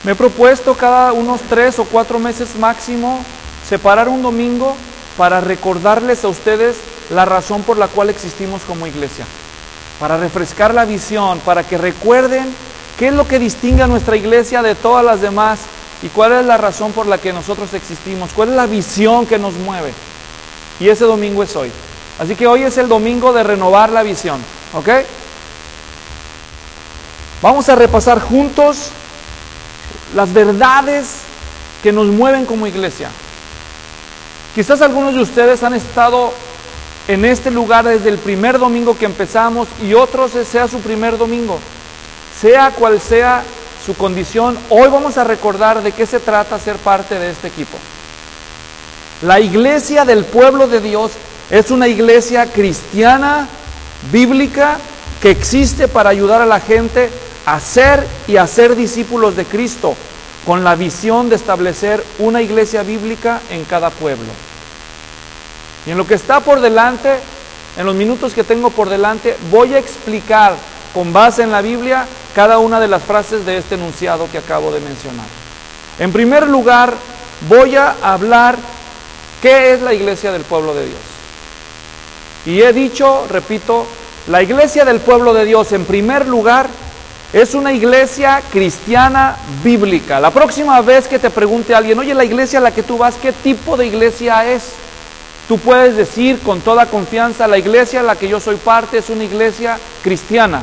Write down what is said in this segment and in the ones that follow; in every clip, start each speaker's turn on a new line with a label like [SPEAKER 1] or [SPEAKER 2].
[SPEAKER 1] Me he propuesto cada unos 3 o 4 meses máximo separar un domingo para recordarles a ustedes la razón por la cual existimos como iglesia, para refrescar la visión, para que recuerden qué es lo que distingue a nuestra iglesia de todas las demás y cuál es la razón por la que nosotros existimos, cuál es la visión que nos mueve. Y ese domingo es hoy. Así que hoy es el domingo de renovar la visión, ¿ok? Vamos a repasar juntos las verdades que nos mueven como iglesia. Quizás algunos de ustedes han estado en este lugar desde el primer domingo que empezamos y otros sea su primer domingo. Sea cual sea su condición, hoy vamos a recordar de qué se trata ser parte de este equipo. La iglesia del pueblo de Dios es una iglesia cristiana, bíblica, que existe para ayudar a la gente a ser y a ser discípulos de Cristo, con la visión de establecer una iglesia bíblica en cada pueblo. Y en lo que está por delante, en los minutos que tengo por delante, voy a explicar con base en la Biblia cada una de las frases de este enunciado que acabo de mencionar. En primer lugar, voy a hablar qué es la iglesia del pueblo de Dios. Y he dicho, repito, la iglesia del pueblo de Dios, en primer lugar, es una iglesia cristiana bíblica. La próxima vez que te pregunte alguien, oye, la iglesia a la que tú vas, ¿qué tipo de iglesia es? Tú puedes decir con toda confianza, la iglesia a la que yo soy parte es una iglesia cristiana.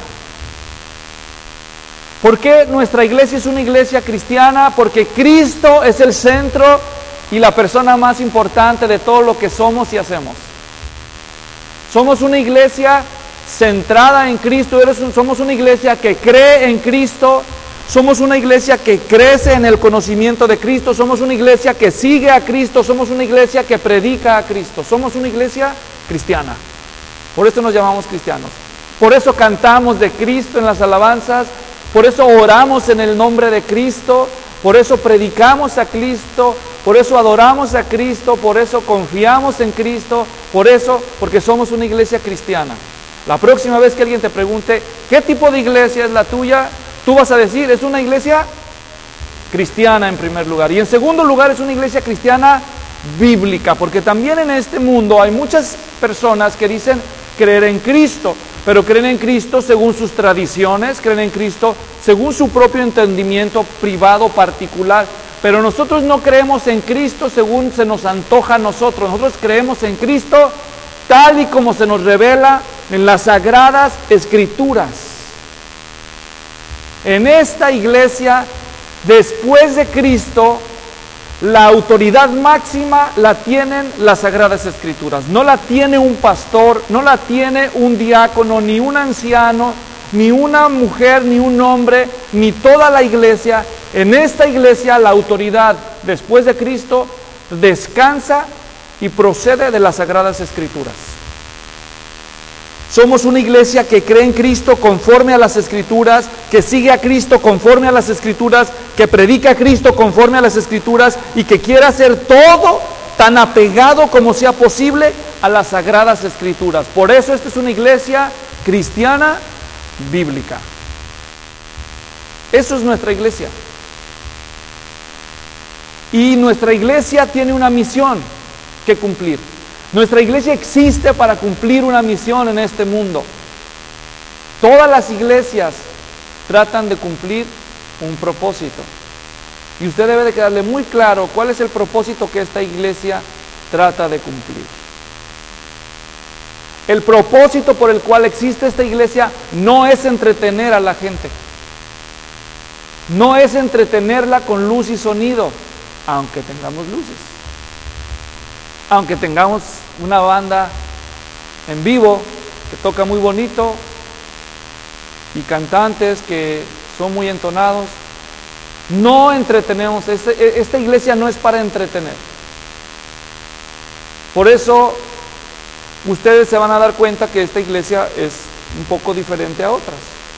[SPEAKER 1] ¿Por qué nuestra iglesia es una iglesia cristiana? Porque Cristo es el centro y la persona más importante de todo lo que somos y hacemos. Somos una iglesia centrada en Cristo, somos una iglesia que cree en Cristo, somos una iglesia que crece en el conocimiento de Cristo, somos una iglesia que sigue a Cristo, somos una iglesia que predica a Cristo, somos una iglesia cristiana. Por eso nos llamamos cristianos. Por eso cantamos de Cristo en las alabanzas, por eso oramos en el nombre de Cristo, por eso predicamos a Cristo, por eso adoramos a Cristo, por eso confiamos en Cristo, porque somos una iglesia cristiana. La próxima vez que alguien te pregunte, ¿qué tipo de iglesia es la tuya? Tú vas a decir, es una iglesia cristiana en primer lugar. Y en segundo lugar, es una iglesia cristiana bíblica, porque también en este mundo hay muchas personas que dicen creer en Cristo, pero creen en Cristo según sus tradiciones, creen en Cristo según su propio entendimiento privado, particular. Pero nosotros no creemos en Cristo según se nos antoja a nosotros. Nosotros creemos en Cristo tal y como se nos revela en las Sagradas Escrituras. En esta iglesia, después de Cristo, la autoridad máxima la tienen las Sagradas Escrituras. No la tiene un pastor, no la tiene un diácono, ni un anciano, ni una mujer, ni un hombre, ni toda la iglesia. En esta iglesia la autoridad, después de Cristo, descansa y procede de las Sagradas Escrituras. Somos una iglesia que cree en Cristo conforme a las Escrituras, que sigue a Cristo conforme a las Escrituras, que predica a Cristo conforme a las Escrituras y que quiere hacer todo tan apegado como sea posible a las Sagradas Escrituras. Por eso esta es una iglesia cristiana bíblica. Eso es nuestra iglesia. Y nuestra iglesia tiene una misión que cumplir. Nuestra iglesia existe para cumplir una misión en este mundo. Todas las iglesias tratan de cumplir un propósito. Y usted debe de quedarle muy claro cuál es el propósito que esta iglesia trata de cumplir. El propósito por el cual existe esta iglesia no es entretener a la gente. No es entretenerla con luz y sonido, aunque tengamos luces. Aunque tengamos una banda en vivo que toca muy bonito y cantantes que son muy entonados, no entretenemos. Esta iglesia no es para entretener. Por eso ustedes se van a dar cuenta que esta iglesia es un poco diferente a otras.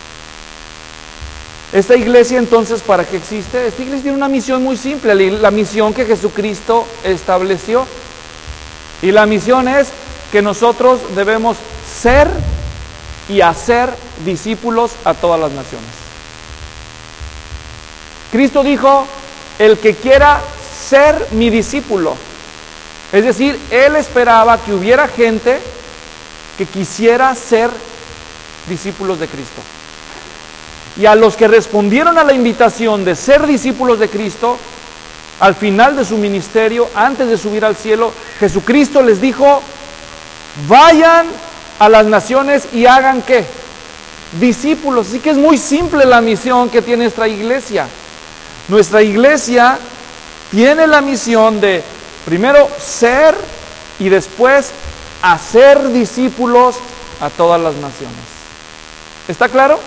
[SPEAKER 1] Esta iglesia, entonces, ¿para qué existe? Esta iglesia tiene una misión muy simple, la misión que Jesucristo estableció. Y la misión es que nosotros debemos ser y hacer discípulos a todas las naciones. Cristo dijo, el que quiera ser mi discípulo. Es decir, Él esperaba que hubiera gente que quisiera ser discípulos de Cristo. Y a los que respondieron a la invitación de ser discípulos de Cristo, al final de su ministerio, antes de subir al cielo, Jesucristo les dijo, vayan a las naciones y hagan ¿qué? Discípulos. Así que es muy simple la misión que tiene nuestra iglesia. Nuestra iglesia tiene la misión de primero ser y después hacer discípulos a todas las naciones. ¿Está claro?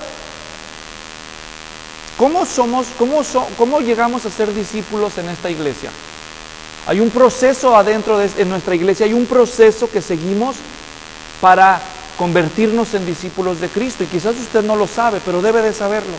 [SPEAKER 1] ¿Cómo llegamos a ser discípulos en esta iglesia? Hay un proceso adentro de nuestra iglesia, hay un proceso que seguimos para convertirnos en discípulos de Cristo. Y quizás usted no lo sabe, pero debe de saberlo.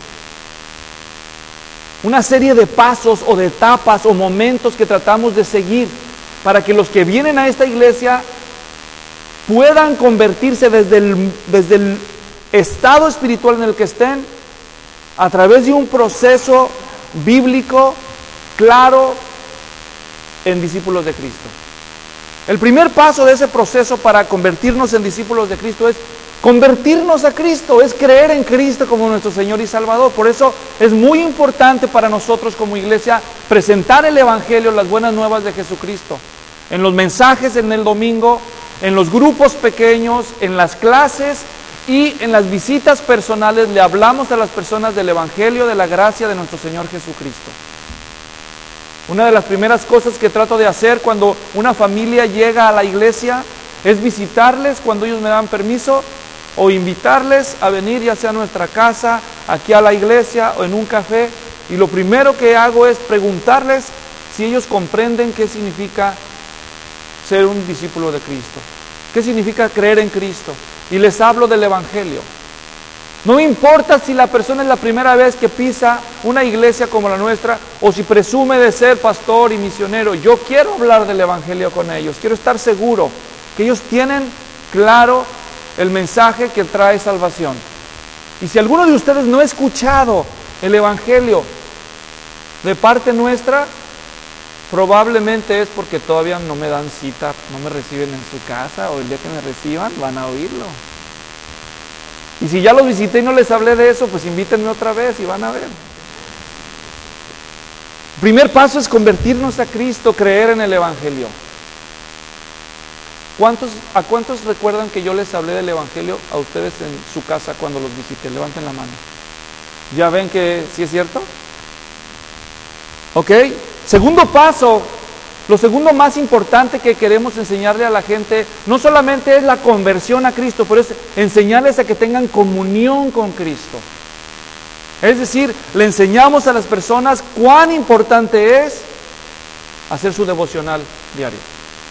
[SPEAKER 1] Una serie de pasos o de etapas o momentos que tratamos de seguir para que los que vienen a esta iglesia puedan convertirse desde el estado espiritual en el que estén, a través de un proceso bíblico claro, en discípulos de Cristo. El primer paso de ese proceso para convertirnos en discípulos de Cristo es convertirnos a Cristo, es creer en Cristo como nuestro Señor y Salvador. Por eso es muy importante para nosotros como iglesia presentar el Evangelio, las buenas nuevas de Jesucristo. En los mensajes en el domingo, en los grupos pequeños, en las clases y en las visitas personales le hablamos a las personas del Evangelio, de la gracia de nuestro Señor Jesucristo. Una de las primeras cosas que trato de hacer cuando una familia llega a la iglesia es visitarles cuando ellos me dan permiso o invitarles a venir ya sea a nuestra casa, aquí a la iglesia o en un café. Y lo primero que hago es preguntarles si ellos comprenden qué significa ser un discípulo de Cristo. ¿Qué significa creer en Cristo? Y les hablo del Evangelio. No me importa si la persona es la primera vez que pisa una iglesia como la nuestra o si presume de ser pastor y misionero. Yo quiero hablar del Evangelio con ellos. Quiero estar seguro que ellos tienen claro el mensaje que trae salvación. Y si alguno de ustedes no ha escuchado el Evangelio de parte nuestra, probablemente es porque todavía no me dan cita, no me reciben en su casa, o el día que me reciban van a oírlo. Y si ya los visité y no les hablé de eso, pues invítenme otra vez y van a ver. El primer paso es convertirnos a Cristo, creer en el Evangelio. ¿A cuántos recuerdan que yo les hablé del Evangelio a ustedes en su casa cuando los visité? Levanten la mano. ¿Ya ven que sí es cierto? ¿Ok? Segundo paso, lo segundo más importante que queremos enseñarle a la gente, no solamente es la conversión a Cristo, pero es enseñarles a que tengan comunión con Cristo. Es decir, le enseñamos a las personas cuán importante es hacer su devocional diario.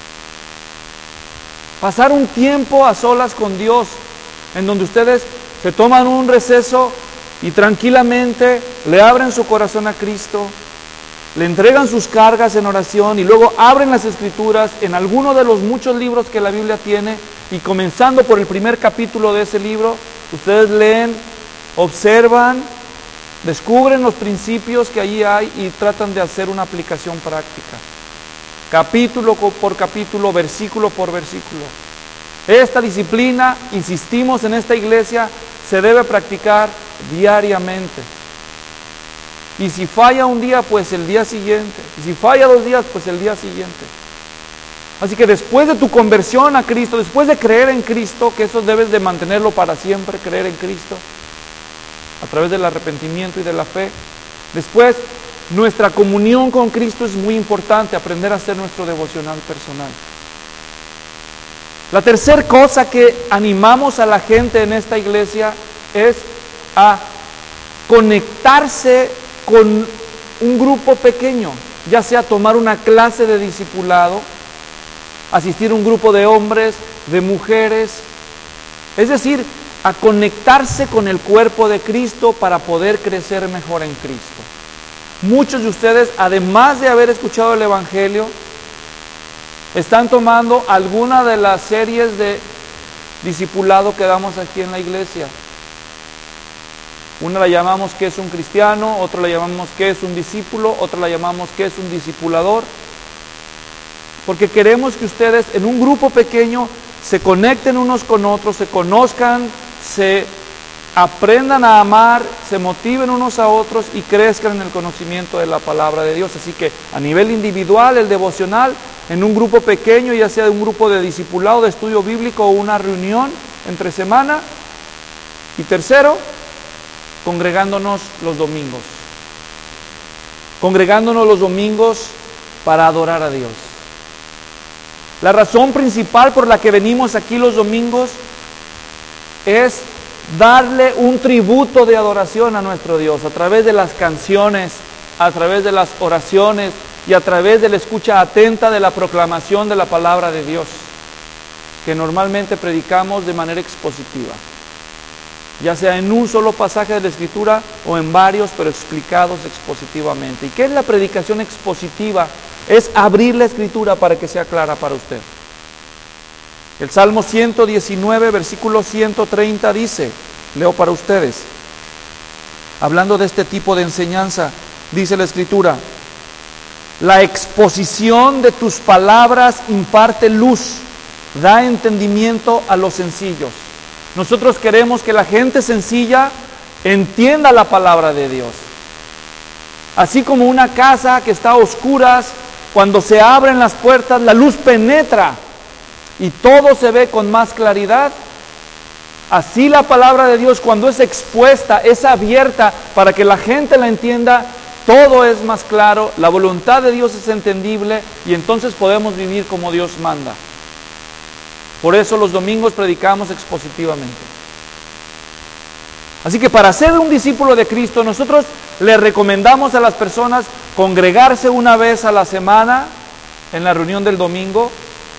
[SPEAKER 1] Pasar un tiempo a solas con Dios, en donde ustedes se toman un receso y tranquilamente le abren su corazón a Cristo, le entregan sus cargas en oración y luego abren las Escrituras en alguno de los muchos libros que la Biblia tiene y comenzando por el primer capítulo de ese libro, ustedes leen, observan, descubren los principios que allí hay y tratan de hacer una aplicación práctica. Capítulo por capítulo, versículo por versículo. Esta disciplina, insistimos en esta iglesia, se debe practicar diariamente. Y si falla un día, pues el día siguiente. Y si falla 2 días, pues el día siguiente. Así que después de tu conversión a Cristo, después de creer en Cristo, que eso debes de mantenerlo para siempre, creer en Cristo, a través del arrepentimiento y de la fe. Después, nuestra comunión con Cristo es muy importante, aprender a hacer nuestro devocional personal. La tercera cosa que animamos a la gente en esta iglesia es a conectarse con un grupo pequeño, ya sea tomar una clase de discipulado, asistir a un grupo de hombres, de mujeres, es decir, a conectarse con el cuerpo de Cristo para poder crecer mejor en Cristo. Muchos de ustedes, además de haber escuchado el Evangelio, están tomando alguna de las series de discipulado que damos aquí en la iglesia. Una la llamamos ¿qué es un cristiano? Otra la llamamos ¿qué es un discípulo? Otra la llamamos ¿qué es un discipulador? Porque queremos que ustedes en un grupo pequeño se conecten unos con otros, se conozcan, se aprendan a amar, se motiven unos a otros y crezcan en el conocimiento de la palabra de Dios. Así que a nivel individual, el devocional, en un grupo pequeño, ya sea de un grupo de discipulado, de estudio bíblico o una reunión entre semana. Y tercero, congregándonos los domingos. Congregándonos los domingos para adorar a Dios. La razón principal por la que venimos aquí los domingos es darle un tributo de adoración a nuestro Dios a través de las canciones, a través de las oraciones y a través de la escucha atenta de la proclamación de la palabra de Dios, que normalmente predicamos de manera expositiva, ya sea en un solo pasaje de la Escritura o en varios, pero explicados expositivamente. ¿Y qué es la predicación expositiva? Es abrir la Escritura para que sea clara para usted. El Salmo 119, versículo 130 dice, leo para ustedes, hablando de este tipo de enseñanza, dice la Escritura: la exposición de tus palabras imparte luz, da entendimiento a los sencillos. Nosotros queremos que la gente sencilla entienda la palabra de Dios. Así como una casa que está a oscuras, cuando se abren las puertas, la luz penetra y todo se ve con más claridad. Así la palabra de Dios, cuando es expuesta, es abierta para que la gente la entienda, todo es más claro, la voluntad de Dios es entendible y entonces podemos vivir como Dios manda. Por eso los domingos predicamos expositivamente. Así que para ser un discípulo de Cristo, nosotros le recomendamos a las personas congregarse una vez a la semana en la reunión del domingo,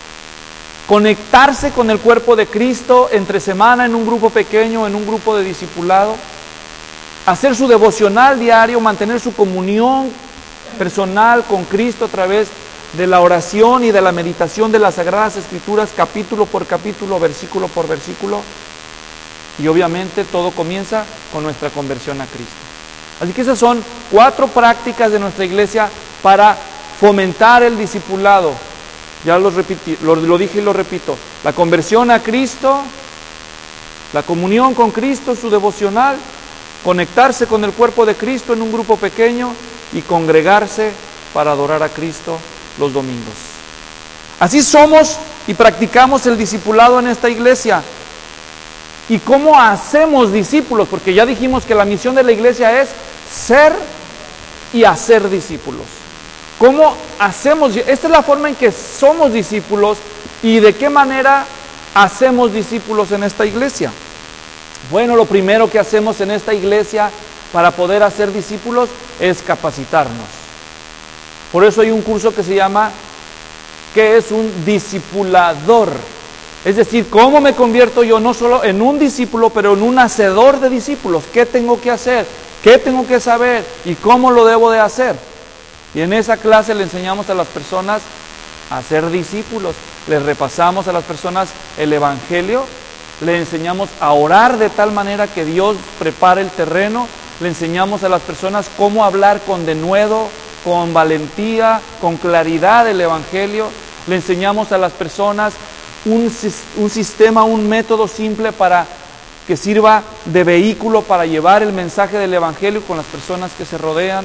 [SPEAKER 1] conectarse con el cuerpo de Cristo entre semana en un grupo pequeño, en un grupo de discipulado, hacer su devocional diario, mantener su comunión personal con Cristo a través de la oración y de la meditación de las Sagradas Escrituras, capítulo por capítulo, versículo por versículo. Y obviamente todo comienza con nuestra conversión a Cristo. Así que esas son 4 prácticas de nuestra iglesia para fomentar el discipulado. Ya lo dije y lo repito. La conversión a Cristo, la comunión con Cristo, su devocional, conectarse con el cuerpo de Cristo en un grupo pequeño y congregarse para adorar a Cristo los domingos. Así somos y practicamos el discipulado en esta iglesia. ¿Y cómo hacemos discípulos? Porque ya dijimos que la misión de la iglesia es ser y hacer discípulos. ¿Cómo hacemos? Esta es la forma en que somos discípulos y de qué manera hacemos discípulos en esta iglesia. Bueno, lo primero que hacemos en esta iglesia para poder hacer discípulos es capacitarnos. Por eso hay un curso que se llama ¿qué es un discipulador? Es decir, ¿cómo me convierto yo no solo en un discípulo, pero en un hacedor de discípulos? ¿Qué tengo que hacer? ¿Qué tengo que saber? ¿Y cómo lo debo de hacer? Y en esa clase le enseñamos a las personas a ser discípulos. Les repasamos a las personas el Evangelio. Le enseñamos a orar de tal manera que Dios prepare el terreno. Le enseñamos a las personas cómo hablar con denuedo, con valentía, con claridad el Evangelio. Le enseñamos a las personas un sistema, un método simple para que sirva de vehículo para llevar el mensaje del Evangelio con las personas que se rodean.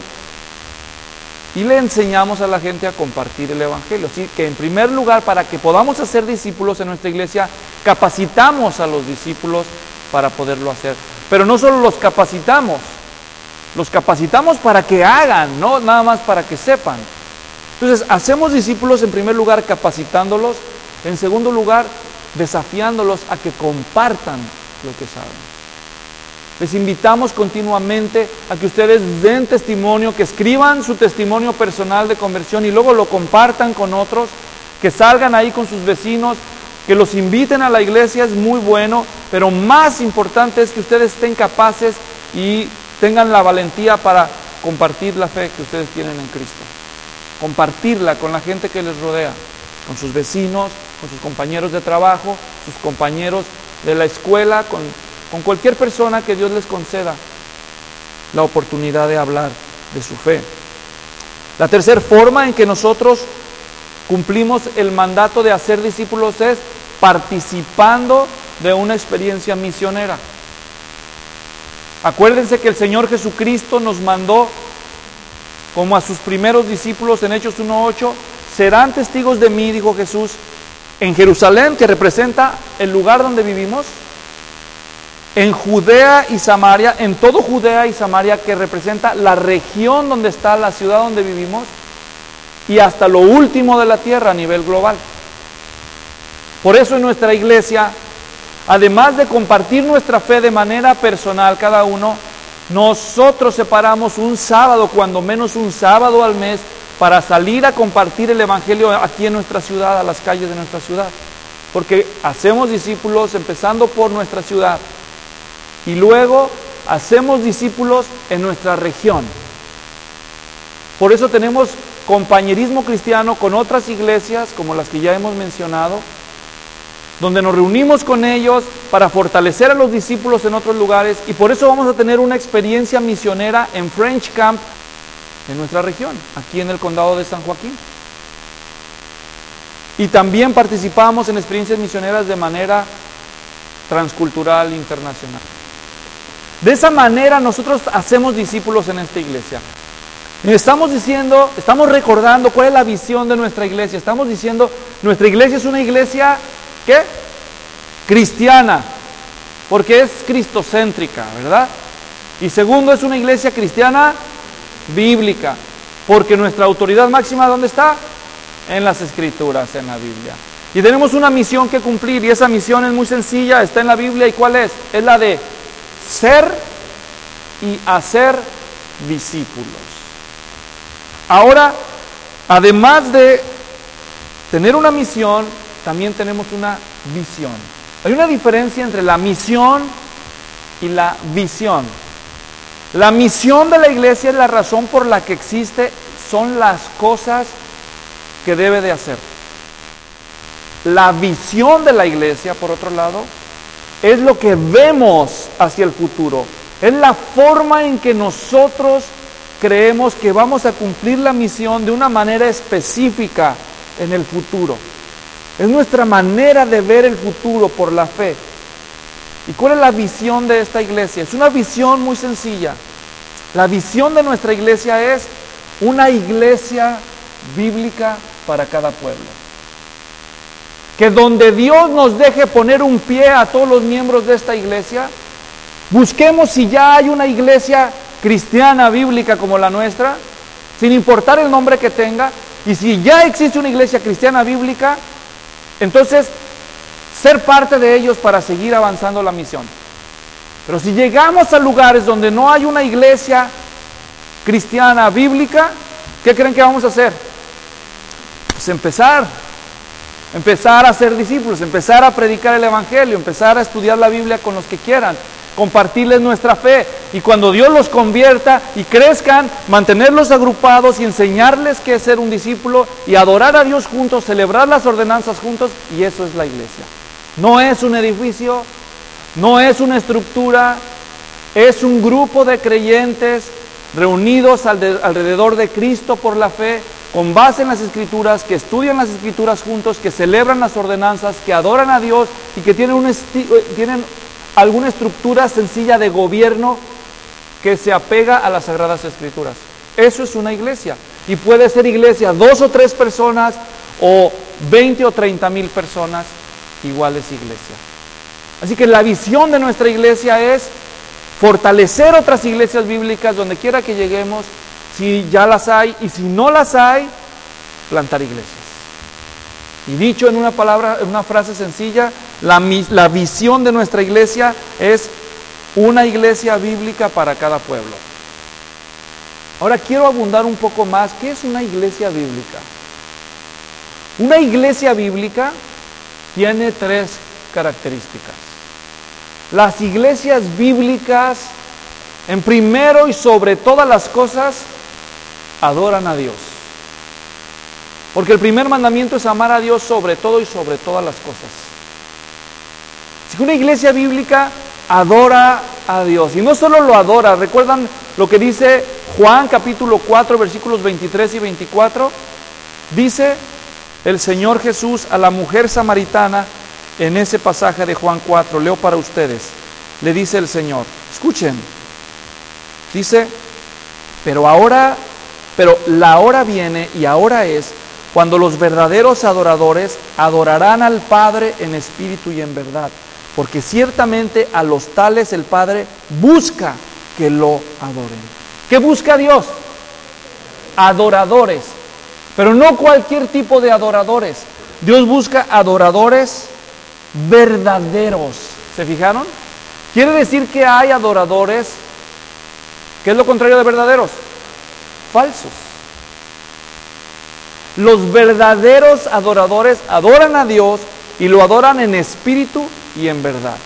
[SPEAKER 1] Y le enseñamos a la gente a compartir el Evangelio. Así que en primer lugar, para que podamos hacer discípulos en nuestra iglesia, capacitamos a los discípulos para poderlo hacer. Pero no solo los capacitamos para que hagan, no nada más para que sepan. Entonces, hacemos discípulos en primer lugar capacitándolos, en segundo lugar desafiándolos a que compartan lo que saben. Les invitamos continuamente a que ustedes den testimonio, que escriban su testimonio personal de conversión y luego lo compartan con otros, que salgan ahí con sus vecinos, que los inviten a la iglesia, es muy bueno, pero más importante es que ustedes estén capaces y tengan la valentía para compartir la fe que ustedes tienen en Cristo. Compartirla con la gente que les rodea, con sus vecinos, con sus compañeros de trabajo, sus compañeros de la escuela, con cualquier persona que Dios les conceda la oportunidad de hablar de su fe. La tercera forma en que nosotros cumplimos el mandato de hacer discípulos es participando de una experiencia misionera. Acuérdense que el Señor Jesucristo nos mandó, como a sus primeros discípulos en Hechos 1:8, serán testigos de mí, dijo Jesús, en Jerusalén, que representa el lugar donde vivimos, en Judea y Samaria, en todo Judea y Samaria, que representa la región donde está la ciudad donde vivimos, y hasta lo último de la tierra a nivel global. Por eso en nuestra iglesia, además de compartir nuestra fe de manera personal cada uno, nosotros separamos un sábado, cuando menos un sábado al mes, para salir a compartir el Evangelio aquí en nuestra ciudad, a las calles de nuestra ciudad. Porque hacemos discípulos empezando por nuestra ciudad y luego hacemos discípulos en nuestra región. Por eso tenemos compañerismo cristiano con otras iglesias, como las que ya hemos mencionado, donde nos reunimos con ellos para fortalecer a los discípulos en otros lugares, y por eso vamos a tener una experiencia misionera en French Camp en nuestra región, aquí en el condado de San Joaquín. Y también participamos en experiencias misioneras de manera transcultural internacional. De esa manera nosotros hacemos discípulos en esta iglesia. Estamos recordando cuál es la visión de nuestra iglesia. Estamos diciendo, nuestra iglesia es una iglesia, ¿qué? Cristiana, porque es cristocéntrica, ¿verdad? Y segundo, es una iglesia cristiana bíblica, porque nuestra autoridad máxima, ¿dónde está? En las Escrituras, en la Biblia. Y tenemos una misión que cumplir, y esa misión es muy sencilla, está en la Biblia. ¿Y cuál es? Es la de ser y hacer discípulos. Ahora, además de tener una misión, también tenemos una visión. Hay una diferencia entre la misión y la visión. La misión de la iglesia es la razón por la que existe, son las cosas que debe de hacer. La visión de la iglesia, por otro lado, es lo que vemos hacia el futuro. Es la forma en que nosotros creemos que vamos a cumplir la misión de una manera específica en el futuro. Es nuestra manera de ver el futuro por la fe. ¿Y cuál es la visión de esta iglesia? Es una visión muy sencilla. La visión de nuestra iglesia es una iglesia bíblica para cada pueblo. Que donde Dios nos deje poner un pie a todos los miembros de esta iglesia, busquemos si ya hay una iglesia cristiana bíblica como la nuestra, sin importar el nombre que tenga, y si ya existe una iglesia cristiana bíblica, entonces ser parte de ellos para seguir avanzando la misión. Pero si llegamos a lugares donde no hay una iglesia cristiana bíblica, ¿qué creen que vamos a hacer? Pues empezar a ser discípulos, empezar a predicar el Evangelio, empezar a estudiar la Biblia con los que quieran, compartirles nuestra fe, y cuando Dios los convierta y crezcan, mantenerlos agrupados y enseñarles qué es ser un discípulo y adorar a Dios juntos, celebrar las ordenanzas juntos, y eso es la iglesia. No es un edificio, no es una estructura, es un grupo de creyentes reunidos alrededor de Cristo por la fe, con base en las Escrituras, que estudian las Escrituras juntos, que celebran las ordenanzas, que adoran a Dios y que tienen alguna estructura sencilla de gobierno que se apega a las Sagradas Escrituras. Eso es una iglesia. Y puede ser iglesia 2 o 3 personas, o 20 o 30 mil personas, igual es iglesia. Así que la visión de nuestra iglesia es fortalecer otras iglesias bíblicas donde quiera que lleguemos, si ya las hay, y si no las hay, plantar iglesias. Y dicho en una palabra, en una frase sencilla, la visión de nuestra iglesia es una iglesia bíblica para cada pueblo. Ahora quiero abundar un poco más. ¿Qué es una iglesia bíblica? Una iglesia bíblica tiene 3 características. Las iglesias bíblicas, en primero y sobre todas las cosas, adoran a Dios. Porque el primer mandamiento es amar a Dios sobre todo y sobre todas las cosas. Si una iglesia bíblica adora a Dios, y no solo lo adora, ¿recuerdan lo que dice Juan capítulo 4, versículos 23 y 24? Dice el Señor Jesús a la mujer samaritana en ese pasaje de Juan 4, leo para ustedes. Le dice el Señor, escuchen, dice, pero la hora viene y ahora es cuando los verdaderos adoradores adorarán al Padre en espíritu y en verdad, porque ciertamente a los tales el Padre busca que lo adoren. ¿Qué busca Dios? Adoradores, pero no cualquier tipo de adoradores. Dios busca adoradores verdaderos. ¿Se fijaron? Quiere decir que hay adoradores, ¿qué es lo contrario de verdaderos? Falsos. Los verdaderos adoradores adoran a Dios y lo adoran en espíritu y en verdad.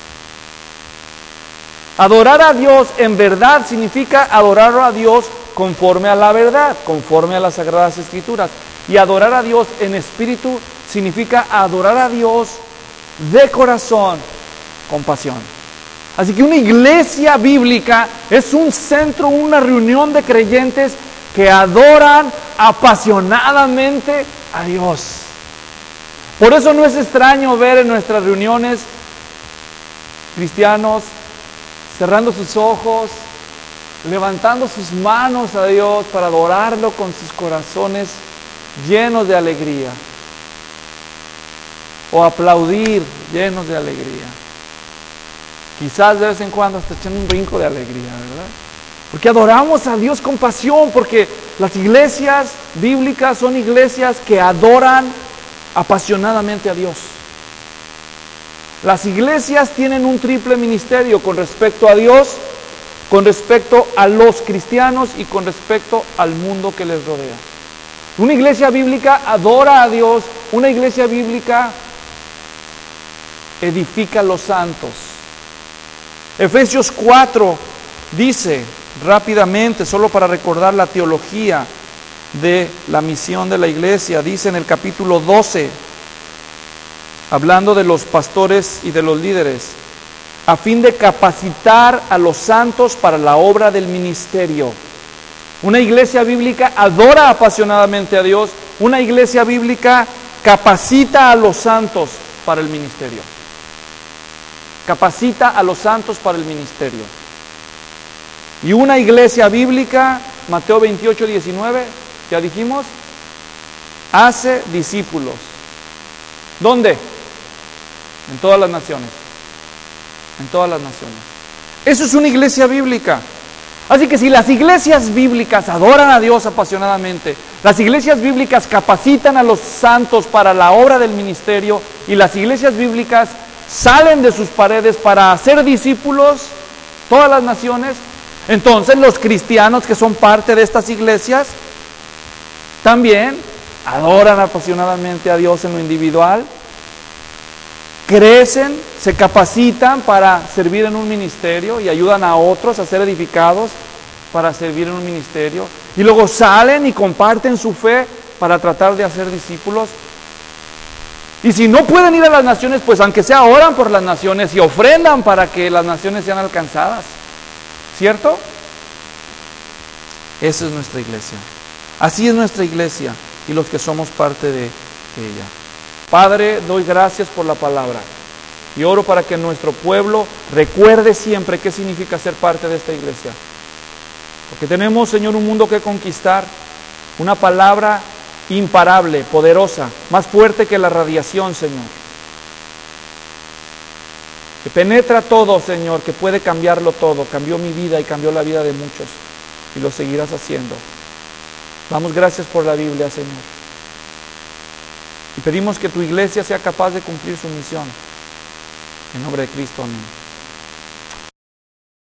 [SPEAKER 1] Adorar a Dios en verdad significa adorar a Dios conforme a la verdad, conforme a las Sagradas Escrituras. Y adorar a Dios en espíritu significa adorar a Dios de corazón, con pasión. Así que una iglesia bíblica es un centro, una reunión de creyentes que adoran apasionadamente a Dios. Por eso no es extraño ver en nuestras reuniones cristianos cerrando sus ojos, levantando sus manos a Dios para adorarlo con sus corazones llenos de alegría, o aplaudir llenos de alegría. Quizás de vez en cuando hasta echando un brinco de alegría, ¿verdad? Porque adoramos a Dios con pasión, porque las iglesias bíblicas son iglesias que adoran apasionadamente a Dios. Las iglesias tienen un triple ministerio con respecto a Dios, con respecto a los cristianos y con respecto al mundo que les rodea. Una iglesia bíblica adora a Dios, una iglesia bíblica edifica a los santos. Efesios 4 dice rápidamente, solo para recordar la teología de la misión de la iglesia, dice en el capítulo 12, hablando de los pastores y de los líderes, a fin de capacitar a los santos para la obra del ministerio. Una iglesia bíblica adora apasionadamente a Dios, una iglesia bíblica capacita a los santos para el ministerio. Capacita a los santos para el ministerio. Y una iglesia bíblica, Mateo 28, 19, ya dijimos, hace discípulos. ¿Dónde? En todas las naciones. En todas las naciones. Eso es una iglesia bíblica. Así que si las iglesias bíblicas adoran a Dios apasionadamente, las iglesias bíblicas capacitan a los santos para la obra del ministerio y las iglesias bíblicas salen de sus paredes para hacer discípulos, todas las naciones, entonces los cristianos que son parte de estas iglesias también adoran apasionadamente a Dios en lo individual, crecen, se capacitan para servir en un ministerio y ayudan a otros a ser edificados para servir en un ministerio, y luego salen y comparten su fe para tratar de hacer discípulos. Y si no pueden ir a las naciones, pues aunque sea oran por las naciones y ofrendan para que las naciones sean alcanzadas. ¿Cierto? Esa es nuestra iglesia. Así es nuestra iglesia y los que somos parte de ella. Padre, doy gracias por la palabra y oro para que nuestro pueblo recuerde siempre qué significa ser parte de esta iglesia. Porque tenemos, Señor, un mundo que conquistar, una palabra imparable, poderosa, más fuerte que la radiación, Señor, que penetra todo, Señor, que puede cambiarlo todo. Cambió mi vida y cambió la vida de muchos y lo seguirás haciendo. Damos gracias por la Biblia, Señor, y pedimos que tu iglesia sea capaz de cumplir su misión. En nombre de Cristo, amén.